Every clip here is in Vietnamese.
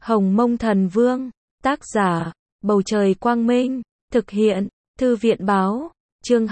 Hồng Mông Thần Vương, tác giả, Bầu Trời Quang Minh, thực hiện, Thư viện Báo, chương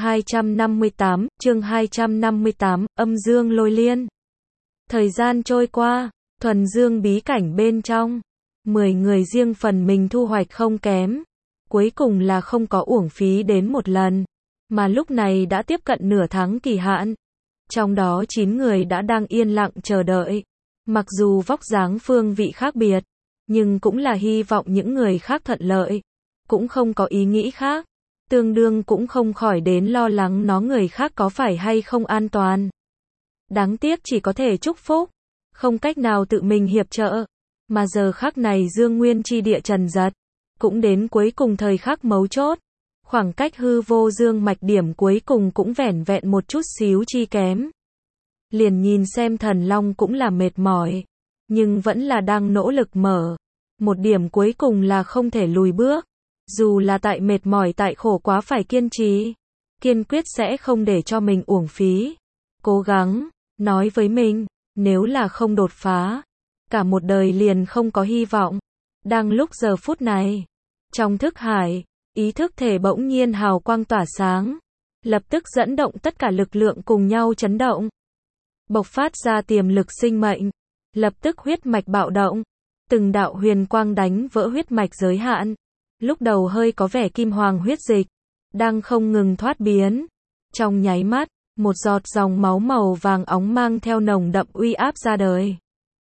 258, âm dương lôi liên. Thời gian trôi qua, thuần dương bí cảnh bên trong, 10 người riêng phần mình thu hoạch không kém, cuối cùng là không có uổng phí đến một lần, mà lúc này đã tiếp cận nửa tháng kỳ hạn. Trong đó 9 người đã đang yên lặng chờ đợi. Mặc dù vóc dáng phương vị khác biệt, nhưng cũng là hy vọng những người khác thuận lợi, cũng không có ý nghĩ khác, tương đương cũng không khỏi đến lo lắng người khác có phải hay không an toàn. Đáng tiếc chỉ có thể chúc phúc, không cách nào tự mình hiệp trợ, mà giờ khắc này Dương Nguyên chi địa trần giật, cũng đến cuối cùng thời khắc mấu chốt, khoảng cách hư vô dương mạch điểm cuối cùng cũng vẻn vẹn một chút xíu chi kém. Liền nhìn xem Thần Long cũng là mệt mỏi, nhưng vẫn là đang nỗ lực mở. Một điểm cuối cùng là không thể lùi bước. Dù là tại mệt mỏi tại khổ quá phải kiên trì. Kiên quyết sẽ không để cho mình uổng phí. Cố gắng, nói với mình, nếu là không đột phá, cả một đời liền không có hy vọng. Đang lúc giờ phút này, trong thức hải, ý thức thể bỗng nhiên hào quang tỏa sáng. Lập tức dẫn động tất cả lực lượng cùng nhau chấn động. Bộc phát ra tiềm lực sinh mệnh, lập tức huyết mạch bạo động, từng đạo huyền quang đánh vỡ huyết mạch giới hạn, lúc đầu hơi có vẻ kim hoàng huyết dịch, đang không ngừng thoát biến. Trong nháy mắt, một giọt dòng máu màu vàng óng mang theo nồng đậm uy áp ra đời.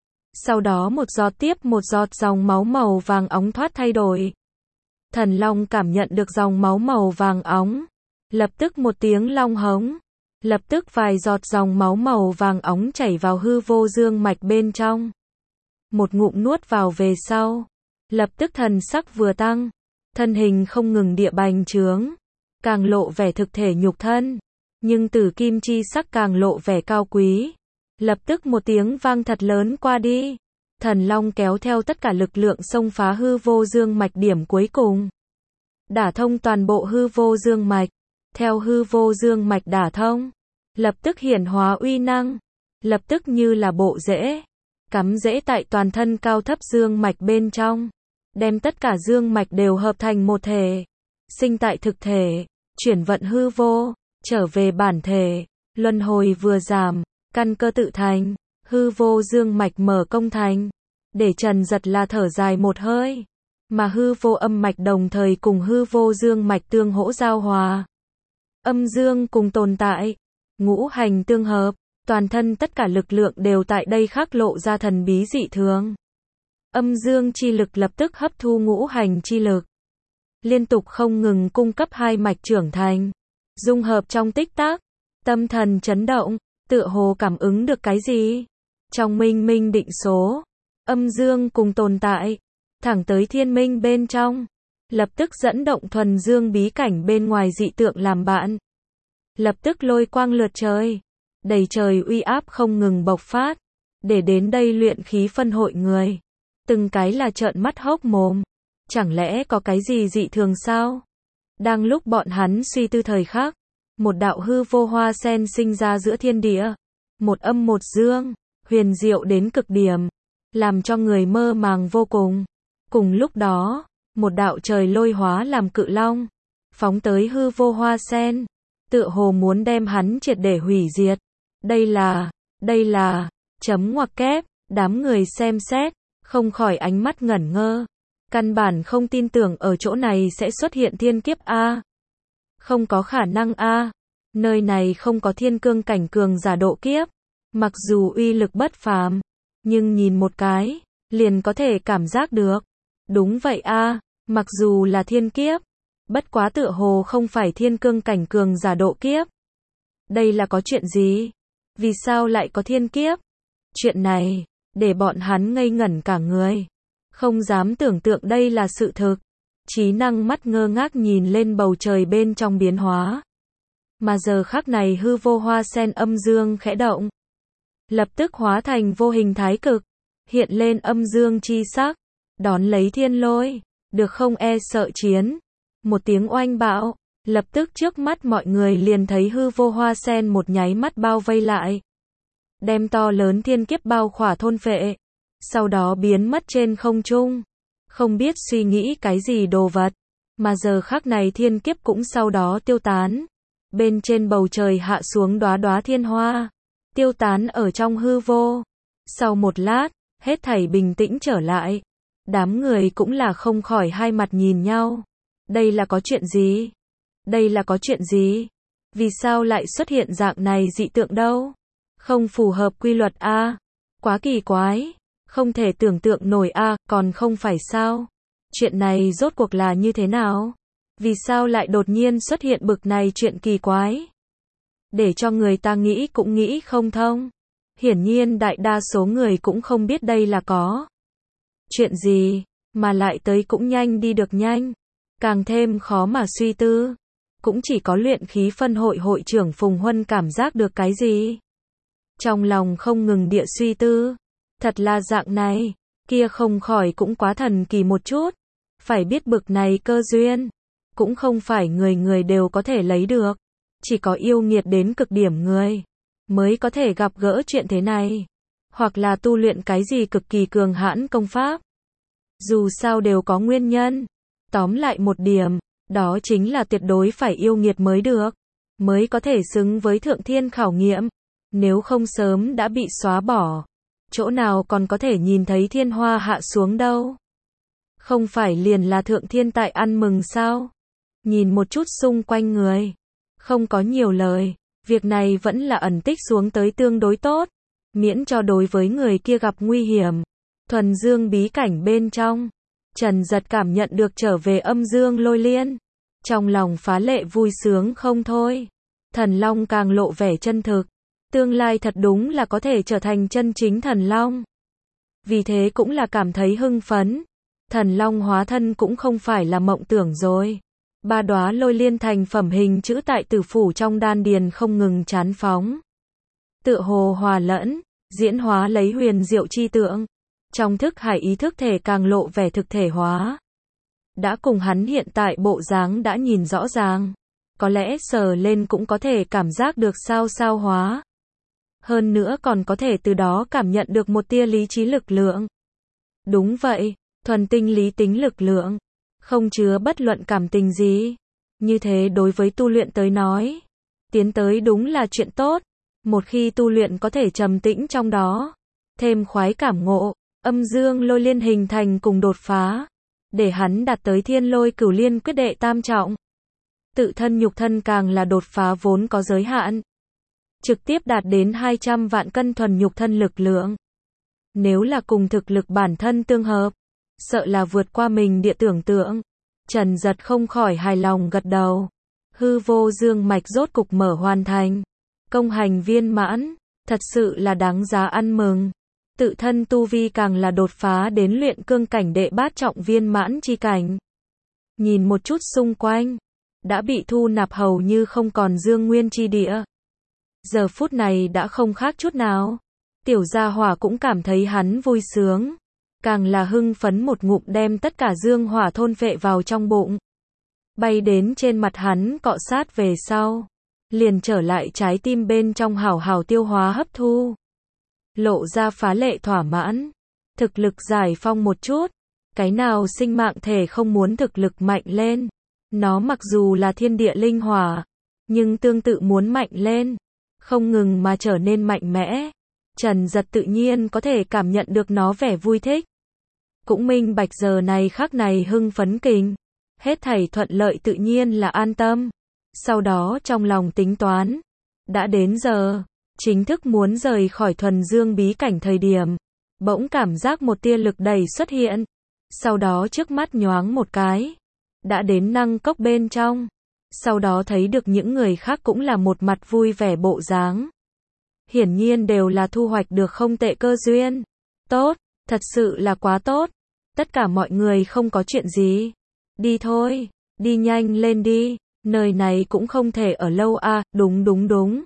Sau đó một giọt tiếp một giọt dòng máu màu vàng óng thoát thay đổi. Thần Long cảm nhận được dòng máu màu vàng óng, lập tức một tiếng long hống. Lập tức vài giọt dòng máu màu vàng óng chảy vào hư vô dương mạch bên trong. Một ngụm nuốt vào về sau, lập tức thần sắc vừa tăng, thân hình không ngừng địa bành trướng, càng lộ vẻ thực thể nhục thân, nhưng tử kim chi sắc càng lộ vẻ cao quý. Lập tức một tiếng vang thật lớn qua đi, Thần Long kéo theo tất cả lực lượng xông phá hư vô dương mạch điểm cuối cùng, đả thông toàn bộ hư vô dương mạch. Theo hư vô dương mạch đả thông, lập tức hiển hóa uy năng, lập tức như là bộ rễ, cắm rễ tại toàn thân cao thấp dương mạch bên trong, đem tất cả dương mạch đều hợp thành một thể, sinh tại thực thể, chuyển vận hư vô, trở về bản thể, luân hồi vừa giảm, căn cơ tự thành, hư vô dương mạch mở công thành, để trần giật là thở dài một hơi, mà hư vô âm mạch đồng thời cùng hư vô dương mạch tương hỗ giao hòa. Âm dương cùng tồn tại, ngũ hành tương hợp, toàn thân tất cả lực lượng đều tại đây khắc lộ ra thần bí dị thường. Âm dương chi lực lập tức hấp thu ngũ hành chi lực, liên tục không ngừng cung cấp hai mạch trưởng thành, dung hợp trong tích tắc, tâm thần chấn động, tựa hồ cảm ứng được cái gì. Trong minh minh định số, âm dương cùng tồn tại, thẳng tới thiên minh bên trong. Lập tức dẫn động thuần dương bí cảnh bên ngoài dị tượng làm bạn. Lập tức lôi quang lượt trời, đầy trời uy áp không ngừng bộc phát, để đến đây luyện khí phân hội người. Từng cái là trợn mắt hốc mồm. Chẳng lẽ có cái gì dị thường sao? Đang lúc bọn hắn suy tư thời khắc, một đạo hư vô hoa sen sinh ra giữa thiên địa. Một âm một dương, huyền diệu đến cực điểm, làm cho người mơ màng vô cùng. Cùng lúc đó, một đạo trời lôi hóa làm cự long, phóng tới hư vô hoa sen, tựa hồ muốn đem hắn triệt để hủy diệt. Đây là, chấm ngoặc kép, đám người xem xét, không khỏi ánh mắt ngẩn ngơ. Căn bản không tin tưởng ở chỗ này sẽ xuất hiện thiên kiếp a. Không có khả năng a. Nơi này không có thiên cương cảnh cường giả độ kiếp. Mặc dù uy lực bất phàm, nhưng nhìn một cái, liền có thể cảm giác được. Đúng vậy a. Mặc dù là thiên kiếp, bất quá tựa hồ không phải thiên cương cảnh cường giả độ kiếp. Đây là có chuyện gì? Vì sao lại có thiên kiếp? Chuyện này, để bọn hắn ngây ngẩn cả người. Không dám tưởng tượng đây là sự thực. Trí năng mắt ngơ ngác nhìn lên bầu trời bên trong biến hóa. Mà giờ khắc này hư vô hoa sen âm dương khẽ động. Lập tức hóa thành vô hình thái cực. Hiện lên âm dương chi sắc. Đón lấy thiên lôi. Được không e sợ chiến. Một tiếng oanh bạo, lập tức trước mắt mọi người liền thấy hư vô hoa sen một nháy mắt bao vây lại. Đem to lớn thiên kiếp bao khỏa thôn phệ. sau đó biến mất trên không trung. Không biết suy nghĩ cái gì đồ vật, mà giờ khắc này thiên kiếp cũng sau đó tiêu tán. Bên trên bầu trời hạ xuống đóa đóa thiên hoa, tiêu tán ở trong hư vô. Sau một lát, hết thảy bình tĩnh trở lại. Đám người cũng là không khỏi hai mặt nhìn nhau. Đây là có chuyện gì? Đây là có chuyện gì? Vì sao lại xuất hiện dạng này dị tượng đâu? Không phù hợp quy luật a. Quá kỳ quái, không thể tưởng tượng nổi a, còn không phải sao? Chuyện này rốt cuộc là như thế nào? Vì sao lại đột nhiên xuất hiện bực này chuyện kỳ quái? Để cho người ta nghĩ cũng nghĩ không thông. Hiển nhiên đại đa số người cũng không biết đây là có chuyện gì, mà lại tới cũng nhanh đi được nhanh. Càng thêm khó mà suy tư. Cũng chỉ có luyện khí phân hội hội trưởng Phùng Huân cảm giác được cái gì. Trong lòng không ngừng địa suy tư. Thật là dạng này, kia không khỏi cũng quá thần kỳ một chút. Phải biết bực này cơ duyên, cũng không phải người người đều có thể lấy được. Chỉ có yêu nghiệt đến cực điểm người, mới có thể gặp gỡ chuyện thế này. Hoặc là tu luyện cái gì cực kỳ cường hãn công pháp. Dù sao đều có nguyên nhân. Tóm lại một điểm, đó chính là tuyệt đối phải yêu nghiệt mới được. Mới có thể xứng với thượng thiên khảo nghiệm. Nếu không sớm đã bị xóa bỏ. Chỗ nào còn có thể nhìn thấy thiên hoa hạ xuống đâu. Không phải liền là thượng thiên tại ăn mừng sao? Nhìn một chút xung quanh người. Không có nhiều lời. Việc này vẫn là ẩn tích xuống tới tương đối tốt. Miễn cho đối với người kia gặp nguy hiểm. Thuần dương bí cảnh bên trong. Trần Giật cảm nhận được trở về âm dương lôi liên. Trong lòng phá lệ vui sướng không thôi. Thần Long càng lộ vẻ chân thực. Tương lai thật đúng là có thể trở thành chân chính thần Long. Vì thế cũng là cảm thấy hưng phấn. Thần Long hóa thân cũng không phải là mộng tưởng rồi. Ba đóa lôi liên thành phẩm hình chữ tại tử phủ trong đan điền không ngừng chán phóng. Tựa hồ hòa lẫn, diễn hóa lấy huyền diệu chi tượng. Trong thức hải ý thức thể càng lộ vẻ thực thể hóa. Đã cùng hắn hiện tại bộ dáng đã nhìn rõ ràng. Có lẽ sờ lên cũng có thể cảm giác được sao sao hóa. Hơn nữa còn có thể từ đó cảm nhận được một tia lý trí lực lượng. Đúng vậy, thuần tinh lý tính lực lượng. Không chứa bất luận cảm tình gì. Như thế đối với tu luyện tới nói. Tiến tới đúng là chuyện tốt. Một khi tu luyện có thể trầm tĩnh trong đó. Thêm khoái cảm ngộ. Âm dương lôi liên hình thành cùng đột phá. Để hắn đạt tới thiên lôi cửu liên quyết đệ tam trọng. Tự thân nhục thân càng là đột phá vốn có giới hạn. Trực tiếp đạt đến 200 vạn cân thuần nhục thân lực lượng. Nếu là cùng thực lực bản thân tương hợp, sợ là vượt qua mình địa tưởng tượng. Trần Giật không khỏi hài lòng gật đầu. Hư vô dương mạch rốt cục mở hoàn thành. Công hành viên mãn, thật sự là đáng giá ăn mừng. Tự thân tu vi càng là đột phá đến luyện cương cảnh đệ bát trọng viên mãn chi cảnh. Nhìn một chút xung quanh, đã bị thu nạp hầu như không còn dương nguyên chi địa. Giờ phút này đã không khác chút nào. Tiểu gia hỏa cũng cảm thấy hắn vui sướng. Càng là hưng phấn một ngụm đem tất cả dương hỏa thôn phệ vào trong bụng. Bay đến trên mặt hắn cọ sát về sau. Liền trở lại trái tim bên trong hảo hảo tiêu hóa hấp thu. Lộ ra phá lệ thỏa mãn. Thực lực giải phong một chút. Cái nào sinh mạng thể không muốn thực lực mạnh lên. Nó mặc dù là thiên địa linh hỏa. Nhưng tương tự muốn mạnh lên. Không ngừng mà trở nên mạnh mẽ. Trần Giật tự nhiên có thể cảm nhận được nó vẻ vui thích. Cũng minh bạch giờ này khắc này hưng phấn kình. Hết thảy thuận lợi tự nhiên là an tâm. Sau đó trong lòng tính toán. Đã đến giờ. Chính thức muốn rời khỏi thuần dương bí cảnh thời điểm. Bỗng cảm giác một tia lực đẩy xuất hiện. Sau đó trước mắt nhoáng một cái. Đã đến năng cốc bên trong. Sau đó thấy được những người khác cũng là một mặt vui vẻ bộ dáng. Hiển nhiên đều là thu hoạch được không tệ cơ duyên. Tốt, thật sự là quá tốt. Tất cả mọi người không có chuyện gì. Đi thôi, đi nhanh lên đi. Nơi này cũng không thể ở lâu à, đúng.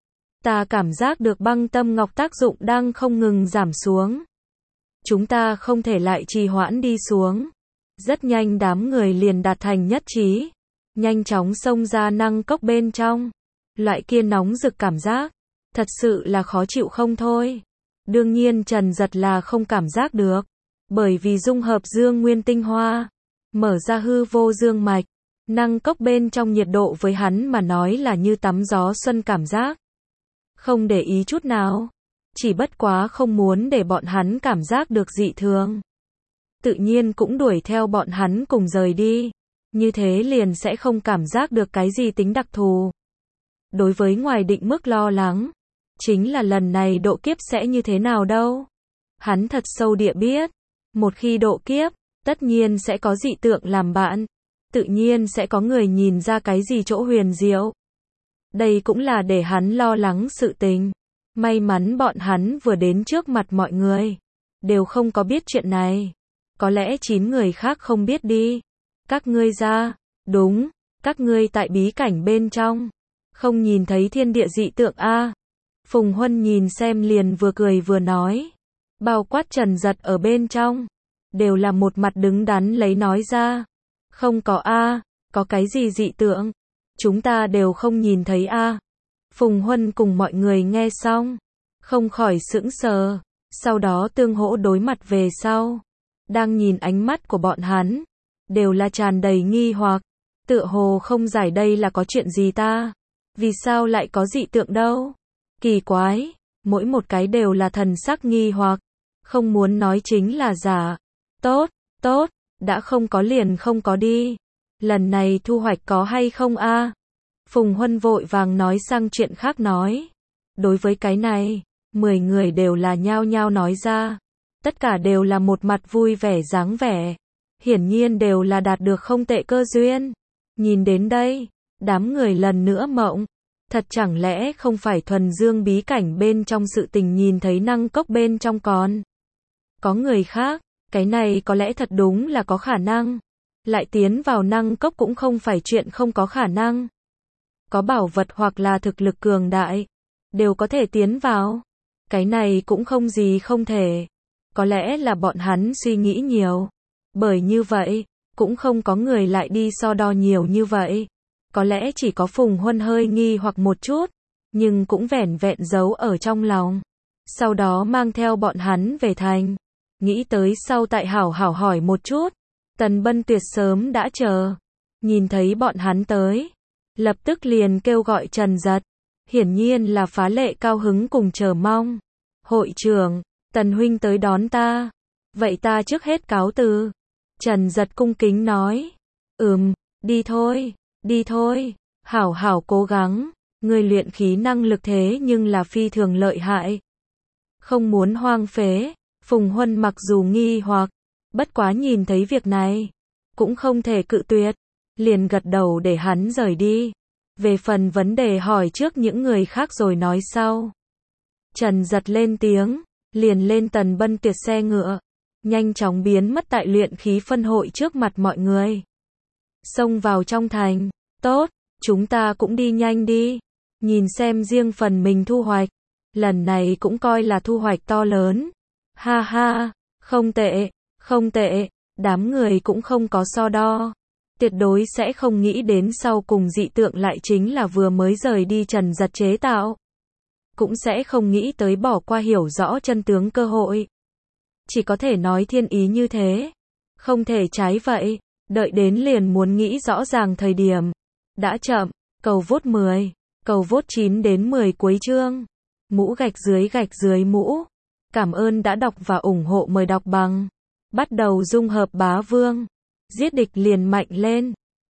Ta cảm giác được băng tâm ngọc tác dụng đang không ngừng giảm xuống. Chúng ta không thể lại trì hoãn đi xuống. Rất nhanh đám người liền đạt thành nhất trí. Nhanh chóng xông ra năng cốc bên trong. Loại kia nóng rực cảm giác. Thật sự là khó chịu không thôi. Đương nhiên Trần Giật là không cảm giác được, bởi vì dung hợp dương nguyên tinh hoa, mở ra hư vô dương mạch, năng cốc bên trong nhiệt độ với hắn mà nói là như tắm gió xuân cảm giác. Không để ý chút nào, chỉ bất quá không muốn để bọn hắn cảm giác được dị thường. Tự nhiên cũng đuổi theo bọn hắn cùng rời đi, như thế liền sẽ không cảm giác được cái gì tính đặc thù. Đối với ngoài định mức lo lắng, chính là lần này độ kiếp sẽ như thế nào đâu. Hắn thật sâu địa biết, một khi độ kiếp, tất nhiên sẽ có dị tượng làm bạn, tự nhiên sẽ có người nhìn ra cái gì chỗ huyền diệu. Đây cũng là để hắn lo lắng sự tình. May mắn bọn hắn vừa đến trước mặt mọi người, đều không có biết chuyện này. Có lẽ 9 người khác không biết đi. Các ngươi ra, đúng, các ngươi tại bí cảnh bên trong, không nhìn thấy thiên địa dị tượng a? Phùng Huân nhìn xem liền vừa cười vừa nói, bao quát Trần Giật ở bên trong, đều là một mặt đứng đắn lấy nói ra. Không có a, có cái gì dị tượng? Chúng ta đều không nhìn thấy a. Phùng Huân cùng mọi người nghe xong, không khỏi sững sờ, sau đó tương hỗ đối mặt về sau. Đang nhìn ánh mắt của bọn hắn, đều là tràn đầy nghi hoặc, tựa hồ không giải đây là có chuyện gì ta? Vì sao lại có dị tượng đâu? Kỳ quái, mỗi một cái đều là thần sắc nghi hoặc, không muốn nói chính là giả. Tốt, tốt, đã không có liền không có đi. Lần này thu hoạch có hay không a? Phùng Huân vội vàng nói sang chuyện khác nói. Đối với cái này, 10 người đều là nhao nhao nói ra. Tất cả đều là một mặt vui vẻ dáng vẻ. Hiển nhiên đều là đạt được không tệ cơ duyên. Nhìn đến đây, đám người lần nữa mộng. Thật chẳng lẽ không phải thuần dương bí cảnh bên trong sự tình nhìn thấy năng cốc bên trong còn có người khác, cái này có lẽ thật đúng là có khả năng. Lại tiến vào năng cốc cũng không phải chuyện không có khả năng. Có bảo vật hoặc là thực lực cường đại, đều có thể tiến vào. Cái này cũng không gì không thể. Có lẽ là bọn hắn suy nghĩ nhiều. Bởi như vậy, cũng không có người lại đi so đo nhiều như vậy. Có lẽ chỉ có Phùng Huân hơi nghi hoặc một chút, nhưng cũng vẻn vẹn giấu ở trong lòng. Sau đó mang theo bọn hắn về thành. Nghĩ tới sau tại hảo hỏi một chút. Tần Bân Tuyệt sớm đã chờ. Nhìn thấy bọn hắn tới, lập tức liền kêu gọi Trần Giật. Hiển nhiên là phá lệ cao hứng cùng chờ mong. Hội trưởng, Tần huynh tới đón ta. Vậy ta trước hết cáo từ. Trần Giật cung kính nói. Đi thôi, đi thôi. Hảo cố gắng. Người luyện khí năng lực thế nhưng là phi thường lợi hại. Không muốn hoang phế. Phùng Huân mặc dù nghi hoặc, bất quá nhìn thấy việc này, cũng không thể cự tuyệt. Liền gật đầu để hắn rời đi. Về phần vấn đề hỏi trước những người khác rồi nói sau. Trần Giật lên tiếng, liền lên Tần Bân Tuyệt xe ngựa, nhanh chóng biến mất tại luyện khí phân hội trước mặt mọi người. Xông vào trong thành, tốt, chúng ta cũng đi nhanh đi, nhìn xem riêng phần mình thu hoạch, lần này cũng coi là thu hoạch to lớn. Ha ha, không tệ, đám người cũng không có so đo. Tuyệt đối sẽ không nghĩ đến sau cùng dị tượng lại chính là vừa mới rời đi Trần Giật chế tạo. Cũng sẽ không nghĩ tới bỏ qua hiểu rõ chân tướng cơ hội. Chỉ có thể nói thiên ý như thế. Không thể trái vậy. Đợi đến liền muốn nghĩ rõ ràng thời điểm. Đã chậm. Cầu vote 10. Cầu vote 9 đến 10 cuối chương. Mũ gạch dưới mũ. Cảm ơn đã đọc và ủng hộ, mời đọc bằng. Bắt đầu dung hợp bá vương. Giết địch liền mạnh lên.